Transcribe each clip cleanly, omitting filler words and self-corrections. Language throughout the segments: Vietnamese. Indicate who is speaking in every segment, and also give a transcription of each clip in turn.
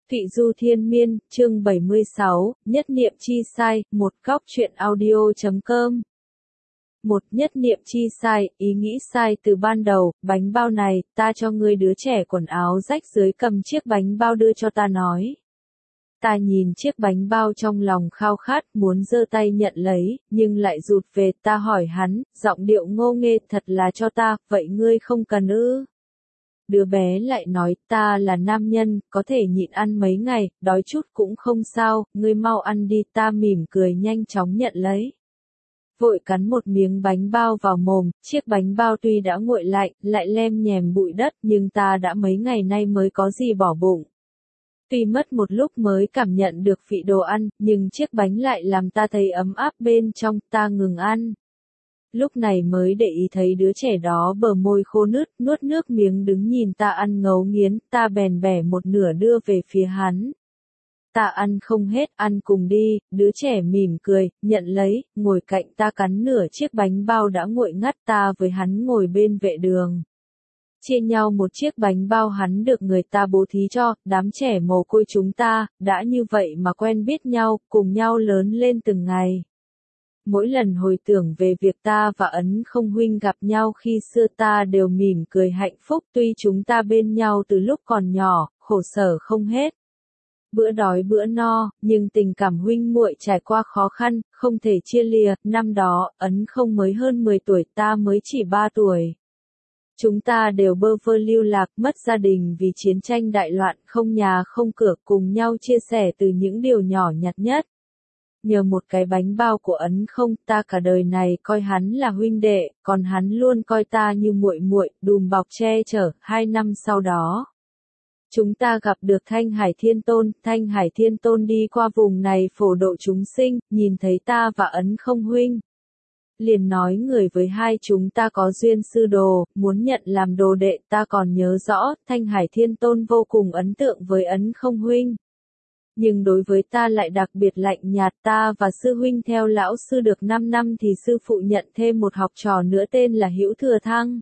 Speaker 1: Thụy Du Thiên Miên, chương 76, Nhất niệm chi sai, một góc truyện audio.com. Một nhất niệm chi sai, ý nghĩ sai từ ban đầu, bánh bao này, ta cho ngươi. Đứa trẻ quần áo rách dưới cầm chiếc bánh bao đưa cho ta nói. Ta nhìn chiếc bánh bao trong lòng khao khát, muốn giơ tay nhận lấy, nhưng lại rụt về. Ta hỏi hắn, giọng điệu ngô nghê, thật là cho ta, vậy ngươi không cần ư? Đứa bé lại nói, ta là nam nhân, có thể nhịn ăn mấy ngày, đói chút cũng không sao, ngươi mau ăn đi. Ta mỉm cười nhanh chóng nhận lấy. Vội cắn một miếng bánh bao vào mồm, chiếc bánh bao tuy đã nguội lại lem nhèm bụi đất, nhưng ta đã mấy ngày nay mới có gì bỏ bụng. Tuy mất một lúc mới cảm nhận được vị đồ ăn, nhưng chiếc bánh lại làm ta thấy ấm áp bên trong. Ta ngừng ăn. Lúc này mới để ý thấy đứa trẻ đó bờ môi khô nứt, nuốt nước miếng đứng nhìn ta ăn ngấu nghiến. Ta bèn bẻ một nửa đưa về phía hắn. Ta ăn không hết, ăn cùng đi. Đứa trẻ mỉm cười, nhận lấy, ngồi cạnh ta cắn nửa chiếc bánh bao đã nguội ngắt. Ta với hắn ngồi bên vệ đường. Chia nhau một chiếc bánh bao hắn được người ta bố thí cho. Đám trẻ mồ côi chúng ta, đã như vậy mà quen biết nhau, cùng nhau lớn lên từng ngày. Mỗi lần hồi tưởng về việc ta và Ấn Không huynh gặp nhau khi xưa, ta đều mỉm cười hạnh phúc. Tuy chúng ta bên nhau từ lúc còn nhỏ, khổ sở không hết. Bữa đói bữa no, nhưng tình cảm huynh muội trải qua khó khăn, không thể chia lìa. Năm đó, Ấn Không mới hơn 10 tuổi, ta mới chỉ 3 tuổi. Chúng ta đều bơ vơ lưu lạc, mất gia đình vì chiến tranh đại loạn, không nhà không cửa, cùng nhau chia sẻ từ những điều nhỏ nhặt nhất. Nhờ một cái bánh bao của Ấn Không, ta cả đời này coi hắn là huynh đệ, còn hắn luôn coi ta như muội muội, đùm bọc che chở. 2 năm sau đó, chúng ta gặp được Thanh Hải Thiên Tôn. Thanh Hải Thiên Tôn đi qua vùng này phổ độ chúng sinh, nhìn thấy ta và Ấn Không huynh, liền nói người với hai chúng ta có duyên sư đồ, muốn nhận làm đồ đệ. Ta còn nhớ rõ, Thanh Hải Thiên Tôn vô cùng ấn tượng với Ấn Không huynh. Nhưng đối với ta lại đặc biệt lạnh nhạt. Ta và sư huynh theo lão sư được 5 năm thì sư phụ nhận thêm một học trò nữa tên là Hữu Thừa Thăng.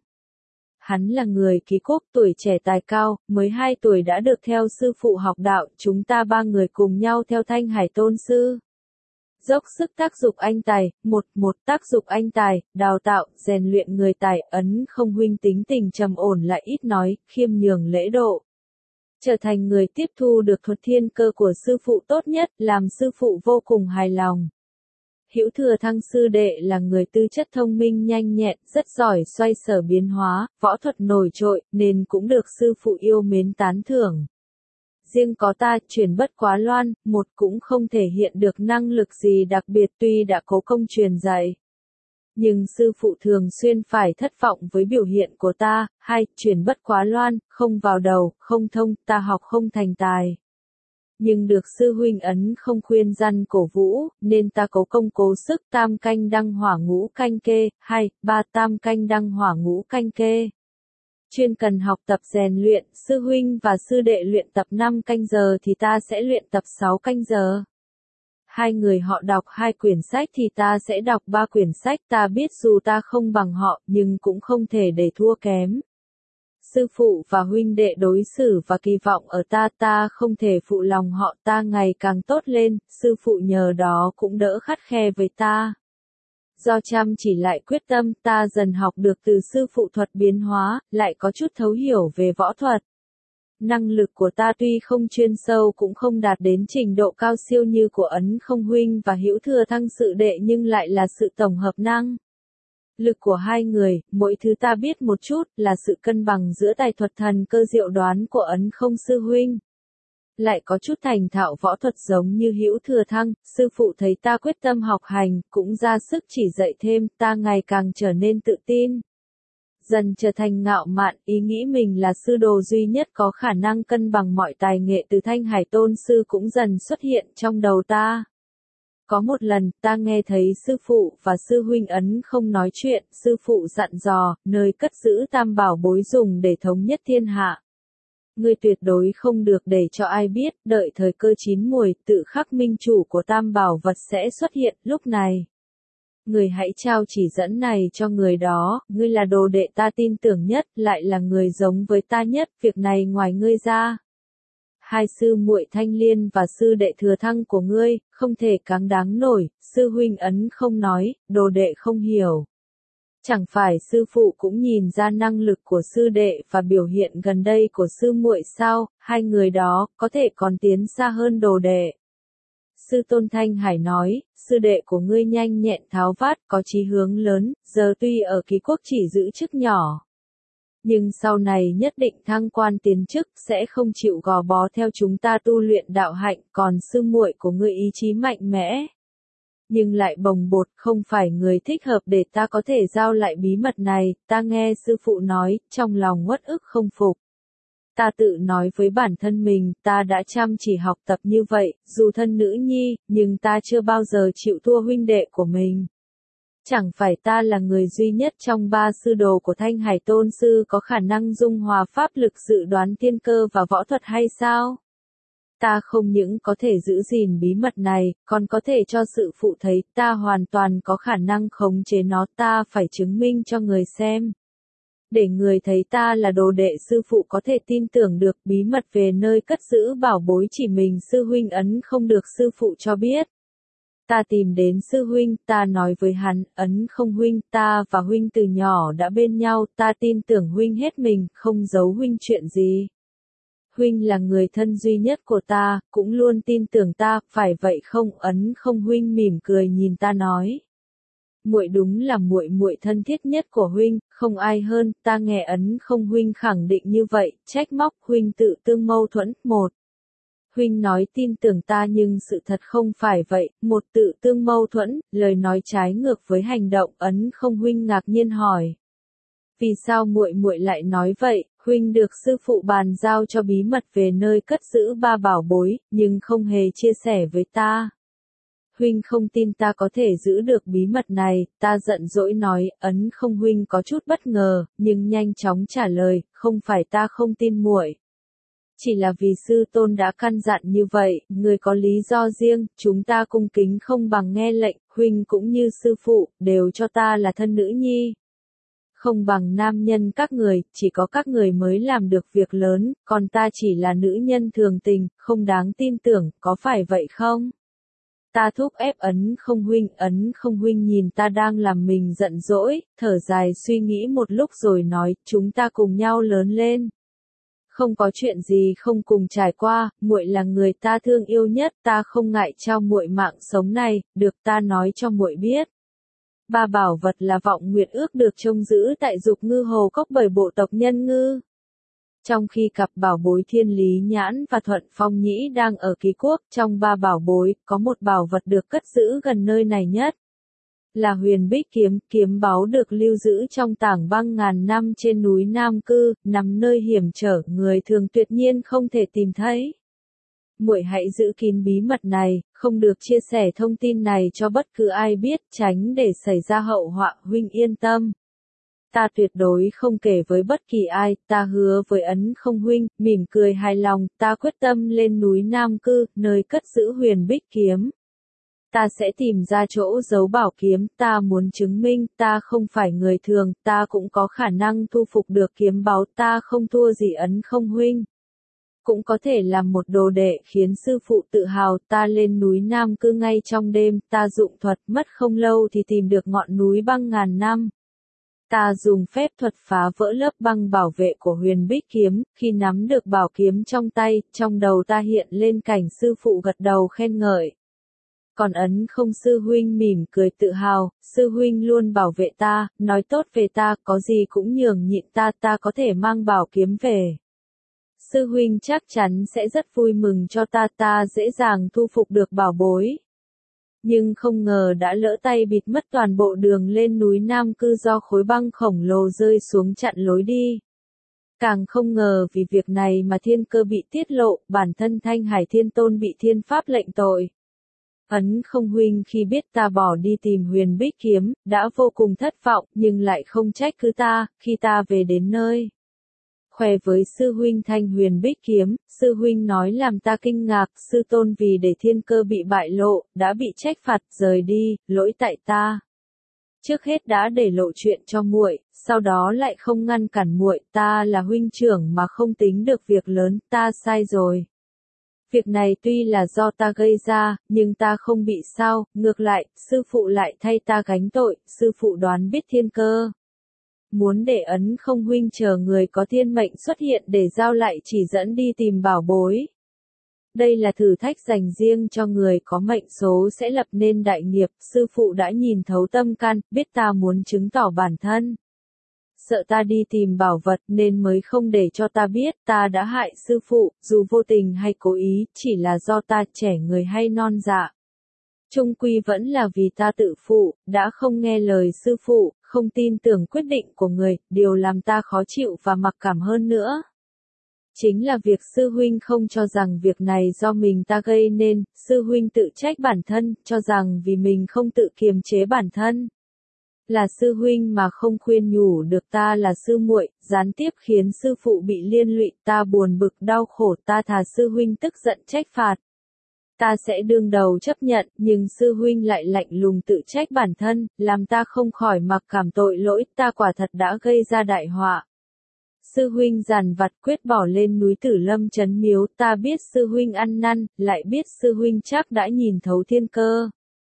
Speaker 1: Hắn là người Ký Quốc, tuổi trẻ tài cao, mới 2 tuổi đã được theo sư phụ học đạo. Chúng ta 3 người cùng nhau theo Thanh Hải Tôn sư. Dốc sức tác dục anh tài, một tác dục anh tài, đào tạo, rèn luyện người tài. Ấn Không huynh tính tình trầm ổn lại ít nói, khiêm nhường lễ độ. Trở thành người tiếp thu được thuật thiên cơ của sư phụ tốt nhất, làm sư phụ vô cùng hài lòng. Hữu Thừa Thăng sư đệ là người tư chất thông minh nhanh nhẹn, rất giỏi xoay sở biến hóa, võ thuật nổi trội, nên cũng được sư phụ yêu mến tán thưởng. Riêng có ta, truyền bất quá loan, một cũng không thể hiện được năng lực gì đặc biệt tuy đã cố công truyền dạy. Nhưng sư phụ thường xuyên phải thất vọng với biểu hiện của ta. 2. Truyền bất quá loan, không vào đầu, không thông, ta học không thành tài. Nhưng được sư huynh Ấn Không khuyên răn cổ vũ, nên ta cố công cố sức. Tam canh đăng hỏa ngũ canh kê. 2, 3 tam canh đăng hỏa ngũ canh kê. Chuyên cần học tập rèn luyện, sư huynh và sư đệ luyện tập 5 canh giờ thì ta sẽ luyện tập 6 canh giờ. 2 người họ đọc 2 quyển sách thì ta sẽ đọc 3 quyển sách. Ta biết dù ta không bằng họ, nhưng cũng không thể để thua kém. Sư phụ và huynh đệ đối xử và kỳ vọng ở ta, ta không thể phụ lòng họ. Ta ngày càng tốt lên, sư phụ nhờ đó cũng đỡ khắt khe với ta. Do chăm chỉ lại quyết tâm, ta dần học được từ sư phụ thuật biến hóa, lại có chút thấu hiểu về võ thuật. Năng lực của ta tuy không chuyên sâu cũng không đạt đến trình độ cao siêu như của Ấn Không huynh và Hữu Thừa Thăng sự đệ, nhưng lại là sự tổng hợp năng lực của 2 người. Mỗi thứ ta biết một chút, là sự cân bằng giữa tài thuật thần cơ diệu đoán của Ấn Không sư huynh. Lại có chút thành thạo võ thuật giống như Hữu Thừa Thăng. Sư phụ thấy ta quyết tâm học hành, cũng ra sức chỉ dạy thêm. Ta ngày càng trở nên tự tin, dần trở thành ngạo mạn, ý nghĩ mình là sư đồ duy nhất có khả năng cân bằng mọi tài nghệ từ Thanh Hải Tôn sư cũng dần xuất hiện trong đầu ta. Có một lần, ta nghe thấy sư phụ và sư huynh Ấn Không nói chuyện. Sư phụ dặn dò, nơi cất giữ tam bảo bối dùng để thống nhất thiên hạ. Ngươi tuyệt đối không được để cho ai biết, đợi thời cơ chín muồi, tự khắc minh chủ của tam bảo vật sẽ xuất hiện. Lúc này, người hãy trao chỉ dẫn này cho người đó. Ngươi là đồ đệ ta tin tưởng nhất, lại là người giống với ta nhất, việc này ngoài ngươi ra, hai sư muội Thanh Liên và sư đệ Thừa Thăng của ngươi, không thể cáng đáng nổi, sư huynh ấn không nói, đồ đệ không hiểu. Chẳng phải sư phụ cũng nhìn ra năng lực của sư đệ và biểu hiện gần đây của sư muội sao, hai người đó có thể còn tiến xa hơn đồ đệ. Sư Tôn Thanh Hải nói, sư đệ của ngươi nhanh nhẹn tháo vát, có chí hướng lớn, giờ tuy ở ký quốc chỉ giữ chức nhỏ. Nhưng sau này nhất định thăng quan tiến chức, sẽ không chịu gò bó theo chúng ta tu luyện đạo hạnh, còn sư muội của ngươi ý chí mạnh mẽ. Nhưng lại bồng bột, không phải người thích hợp để ta có thể giao lại bí mật này, ta nghe sư phụ nói, trong lòng uất ức không phục. Ta tự nói với bản thân mình, ta đã chăm chỉ học tập như vậy, dù thân nữ nhi, nhưng ta chưa bao giờ chịu thua huynh đệ của mình. Chẳng phải ta là người duy nhất trong ba sư đồ của Thanh Hải Tôn Sư có khả năng dung hòa pháp lực dự đoán thiên cơ và võ thuật hay sao? Ta không những có thể giữ gìn bí mật này, còn có thể cho sự phụ thấy ta hoàn toàn có khả năng khống chế nó, ta phải chứng minh cho người xem. Để người thấy ta là đồ đệ sư phụ có thể tin tưởng được, bí mật về nơi cất giữ bảo bối chỉ mình sư huynh ấn không được sư phụ cho biết. Ta tìm đến sư huynh, ta nói với hắn, ấn không huynh, ta và huynh từ nhỏ đã bên nhau, ta tin tưởng huynh hết mình, không giấu huynh chuyện gì. Huynh là người thân duy nhất của ta, cũng luôn tin tưởng ta, phải vậy không? Ấn không huynh mỉm cười nhìn ta nói. Muội đúng là muội muội thân thiết nhất của huynh, không ai hơn, ta nghe ấn không huynh khẳng định như vậy, trách móc huynh tự tương mâu thuẫn, một. Huynh nói tin tưởng ta nhưng sự thật không phải vậy, một tự tương mâu thuẫn, lời nói trái ngược với hành động, ấn không huynh ngạc nhiên hỏi. Vì sao muội muội lại nói vậy? Huynh được sư phụ bàn giao cho bí mật về nơi cất giữ ba bảo bối, nhưng không hề chia sẻ với ta. Huynh không tin ta có thể giữ được bí mật này, ta giận dỗi nói, ấn không huynh có chút bất ngờ, nhưng nhanh chóng trả lời, không phải ta không tin muội. Chỉ là vì sư tôn đã căn dặn như vậy, người có lý do riêng, chúng ta cung kính không bằng nghe lệnh, huynh cũng như sư phụ, đều cho ta là thân nữ nhi. Không bằng nam nhân các người, chỉ có các người mới làm được việc lớn, còn ta chỉ là nữ nhân thường tình, không đáng tin tưởng, có phải vậy không? Ta thúc ép ấn không huynh nhìn ta đang làm mình giận dỗi, thở dài suy nghĩ một lúc rồi nói, chúng ta cùng nhau lớn lên. Không có chuyện gì không cùng trải qua, muội là người ta thương yêu nhất, ta không ngại trao muội mạng sống này, được ta nói cho muội biết. Ba bảo vật là vọng nguyệt ước được trông giữ tại Dục Ngư Hồ Cốc bởi bộ tộc Nhân Ngư. Trong khi cặp bảo bối Thiên Lý Nhãn và Thuận Phong Nhĩ đang ở ký quốc, trong ba bảo bối, có một bảo vật được cất giữ gần nơi này nhất. Là Huyền Bích Kiếm, kiếm báu được lưu giữ trong tảng băng ngàn năm trên núi Nam Cư, nằm nơi hiểm trở, người thường tuyệt nhiên không thể tìm thấy. Muội hãy giữ kín bí mật này, không được chia sẻ thông tin này cho bất cứ ai biết, tránh để xảy ra hậu họa, huynh yên tâm. Ta tuyệt đối không kể với bất kỳ ai, ta hứa với ấn không huynh, mỉm cười hài lòng, ta quyết tâm lên núi Nam Cư, nơi cất giữ Huyền Bích Kiếm. Ta sẽ tìm ra chỗ giấu bảo kiếm, ta muốn chứng minh, ta không phải người thường, ta cũng có khả năng thu phục được kiếm báu, ta không thua gì ấn không huynh. Cũng có thể làm một đồ đệ khiến sư phụ tự hào, ta lên núi Nam Cư ngay trong đêm, ta dụng thuật, mất không lâu thì tìm được ngọn núi băng ngàn năm. Ta dùng phép thuật phá vỡ lớp băng bảo vệ của Huyền Bích Kiếm, khi nắm được bảo kiếm trong tay, trong đầu ta hiện lên cảnh sư phụ gật đầu khen ngợi. Còn ấn không sư huynh mỉm cười tự hào, sư huynh luôn bảo vệ ta, nói tốt về ta, có gì cũng nhường nhịn ta, ta có thể mang bảo kiếm về. Sư huynh chắc chắn sẽ rất vui mừng cho ta, ta dễ dàng thu phục được bảo bối. Nhưng không ngờ đã lỡ tay bịt mất toàn bộ đường lên núi Nam Cư do khối băng khổng lồ rơi xuống chặn lối đi. Càng không ngờ vì việc này mà thiên cơ bị tiết lộ, bản thân Thanh Hải Thiên Tôn bị thiên pháp lệnh tội. Ấn không huynh khi biết ta bỏ đi tìm Huyền Bích Kiếm, đã vô cùng thất vọng, nhưng lại không trách cứ ta, khi ta về đến nơi. Khoe với sư huynh Thanh Huyền Bích Kiếm, sư huynh nói làm ta kinh ngạc, sư tôn vì để thiên cơ bị bại lộ, đã bị trách phạt, rời đi, lỗi tại ta. Trước hết đã để lộ chuyện cho muội, sau đó lại không ngăn cản muội, ta là huynh trưởng mà không tính được việc lớn, ta sai rồi. Việc này tuy là do ta gây ra, nhưng ta không bị sao, ngược lại, sư phụ lại thay ta gánh tội, sư phụ đoán biết thiên cơ. Muốn để ấn không huynh chờ người có thiên mệnh xuất hiện để giao lại chỉ dẫn đi tìm bảo bối. Đây là thử thách dành riêng cho người có mệnh số sẽ lập nên đại nghiệp, sư phụ đã nhìn thấu tâm can, biết ta muốn chứng tỏ bản thân. Sợ ta đi tìm bảo vật nên mới không để cho ta biết ta đã hại sư phụ, dù vô tình hay cố ý, chỉ là do ta trẻ người hay non dạ. Chung quy vẫn là vì ta tự phụ, đã không nghe lời sư phụ, không tin tưởng quyết định của người, điều làm ta khó chịu và mặc cảm hơn nữa. Chính là việc sư huynh không cho rằng việc này do mình ta gây nên, sư huynh tự trách bản thân, cho rằng vì mình không tự kiềm chế bản thân. Là sư huynh mà không khuyên nhủ được ta là sư muội, gián tiếp khiến sư phụ bị liên lụy, ta buồn bực đau khổ, ta thà sư huynh tức giận trách phạt. Ta sẽ đương đầu chấp nhận, nhưng sư huynh lại lạnh lùng tự trách bản thân, làm ta không khỏi mặc cảm tội lỗi, ta quả thật đã gây ra đại họa. Sư huynh giàn vặt quyết bỏ lên núi Tử Lâm trấn miếu, ta biết sư huynh ăn năn, lại biết sư huynh chắc đã nhìn thấu thiên cơ.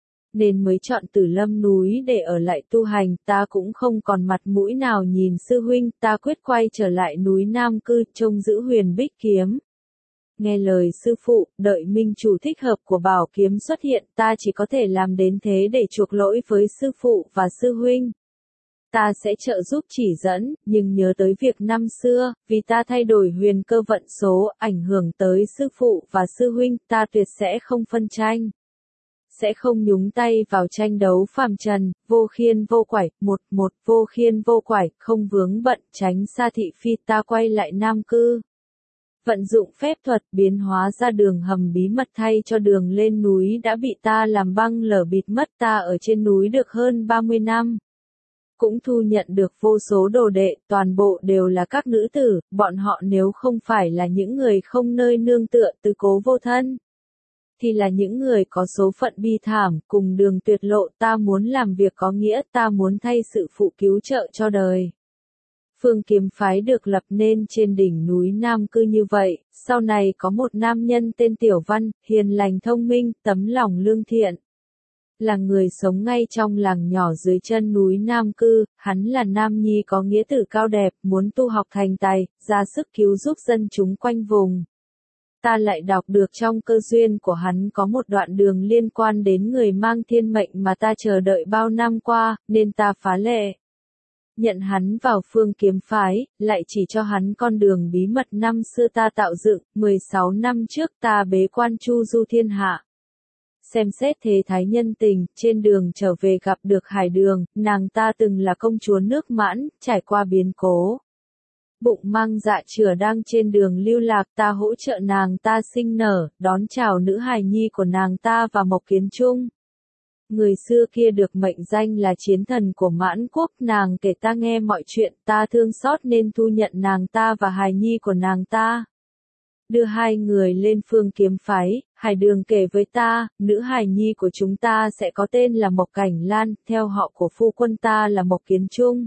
Speaker 1: Nên mới chọn Tử Lâm núi để ở lại tu hành, ta cũng không còn mặt mũi nào nhìn sư huynh, ta quyết quay trở lại núi Nam Cư, trông giữ huyền bích kiếm. Nghe lời sư phụ, đợi minh chủ thích hợp của bảo kiếm xuất hiện, ta chỉ có thể làm đến thế để chuộc lỗi với sư phụ và sư huynh. Ta sẽ trợ giúp chỉ dẫn, nhưng nhớ tới việc năm xưa, vì ta thay đổi huyền cơ vận số, ảnh hưởng tới sư phụ và sư huynh, ta tuyệt sẽ không phân tranh. Sẽ không nhúng tay vào tranh đấu phàm trần, vô khiên vô quải, một vô khiên vô quải, không vướng bận, tránh xa thị phi, ta quay lại Nam Cư. Vận dụng phép thuật biến hóa ra đường hầm bí mật thay cho đường lên núi đã bị ta làm băng lở bịt mất, ta ở trên núi được hơn 30 năm. Cũng thu nhận được vô số đồ đệ, toàn bộ đều là các nữ tử, bọn họ nếu không phải là những người không nơi nương tựa tứ cố vô thân, thì là những người có số phận bi thảm, cùng đường tuyệt lộ, ta muốn làm việc có nghĩa, ta muốn thay sự phụ cứu trợ cho đời. Phương Kiếm phái được lập nên trên đỉnh núi Nam Cư như vậy, sau này có một nam nhân tên Tiểu Văn, hiền lành thông minh, tấm lòng lương thiện. Là người sống ngay trong làng nhỏ dưới chân núi Nam Cư, hắn là nam nhi có nghĩa tử cao đẹp, muốn tu học thành tài, ra sức cứu giúp dân chúng quanh vùng. Ta lại đọc được trong cơ duyên của hắn có một đoạn đường liên quan đến người mang thiên mệnh mà ta chờ đợi bao năm qua, nên ta phá lệ. Nhận hắn vào Phương Kiếm phái, lại chỉ cho hắn con đường bí mật năm xưa ta tạo dựng, 16 năm trước ta bế quan chu du thiên hạ. Xem xét thế thái nhân tình, trên đường trở về gặp được Hải Đường, nàng ta từng là công chúa nước Mãn, trải qua biến cố. Bụng mang dạ chửa đang trên đường lưu lạc, ta hỗ trợ nàng ta sinh nở, đón chào nữ hài nhi của nàng ta và Mộc Kiến Trung. Người xưa kia được mệnh danh là chiến thần của Mãn Quốc, nàng kể ta nghe mọi chuyện, ta thương xót nên thu nhận nàng ta và hài nhi của nàng ta. Đưa hai người lên Phương Kiếm phái, Hải Đường kể với ta, nữ hài nhi của chúng ta sẽ có tên là Mộc Cảnh Lan, theo họ của phu quân ta là Mộc Kiến Trung.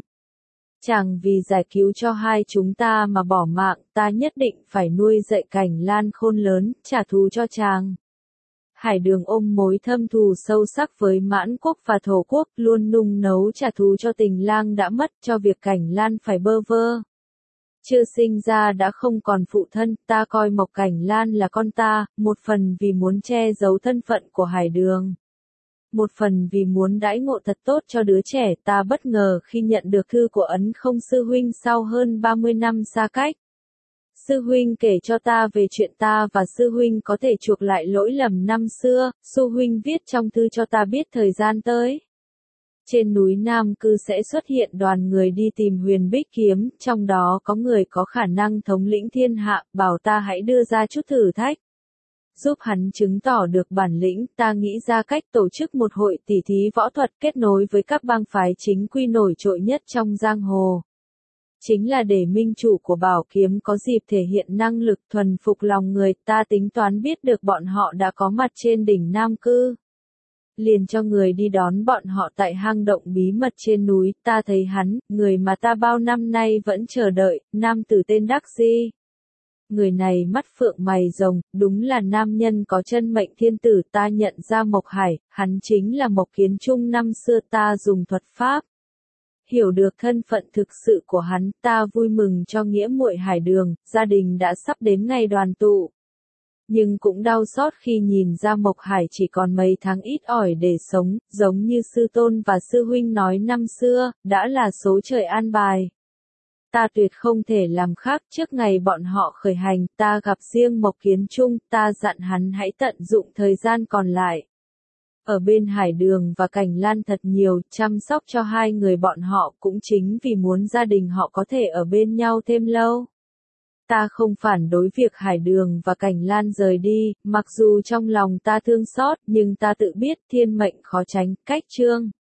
Speaker 1: Chàng vì giải cứu cho hai chúng ta mà bỏ mạng, ta nhất định phải nuôi dạy Cảnh Lan khôn lớn, trả thù cho chàng. Hải Đường ôm mối thâm thù sâu sắc với Mãn Quốc và Thổ Quốc, luôn nung nấu trả thù cho tình lang đã mất, cho việc Cảnh Lan phải bơ vơ. Chưa sinh ra đã không còn phụ thân, ta coi Mộc Cảnh Lan là con ta, một phần vì muốn che giấu thân phận của Hải Đường. Một phần vì muốn đãi ngộ thật tốt cho đứa trẻ, ta bất ngờ khi nhận được thư của Ấn Không sư huynh sau hơn 30 năm xa cách. Sư huynh kể cho ta về chuyện ta và sư huynh có thể chuộc lại lỗi lầm năm xưa, sư huynh viết trong thư cho ta biết thời gian tới. Trên núi Nam Cư sẽ xuất hiện đoàn người đi tìm huyền bích kiếm, trong đó có người có khả năng thống lĩnh thiên hạ, bảo ta hãy đưa ra chút thử thách. Giúp hắn chứng tỏ được bản lĩnh, ta nghĩ ra cách tổ chức một hội tỉ thí võ thuật kết nối với các bang phái chính quy nổi trội nhất trong giang hồ. Chính là để minh chủ của bảo kiếm có dịp thể hiện năng lực thuần phục lòng người, ta tính toán biết được bọn họ đã có mặt trên đỉnh Nam Cư. Liền cho người đi đón bọn họ tại hang động bí mật trên núi, ta thấy hắn, người mà ta bao năm nay vẫn chờ đợi, nam tử tên Đắc Di. Người này mắt phượng mày rồng, đúng là nam nhân có chân mệnh thiên tử. Ta nhận ra Mộc Hải, hắn chính là Mộc Kiến Trung năm xưa ta dùng thuật pháp. Hiểu được thân phận thực sự của hắn, ta vui mừng cho nghĩa muội Hải Đường, gia đình đã sắp đến ngày đoàn tụ. Nhưng cũng đau xót khi nhìn ra Mộc Hải chỉ còn mấy tháng ít ỏi để sống, giống như sư tôn và sư huynh nói năm xưa, đã là số trời an bài. Ta tuyệt không thể làm khác. Trước ngày bọn họ khởi hành, ta gặp riêng Mộc Kiến Trung, ta dặn hắn hãy tận dụng thời gian còn lại. Ở bên Hải Đường và Cảnh Lan thật nhiều, chăm sóc cho hai người bọn họ cũng chính vì muốn gia đình họ có thể ở bên nhau thêm lâu. Ta không phản đối việc Hải Đường và Cảnh Lan rời đi, mặc dù trong lòng ta thương xót, nhưng ta tự biết thiên mệnh khó tránh, cách chương.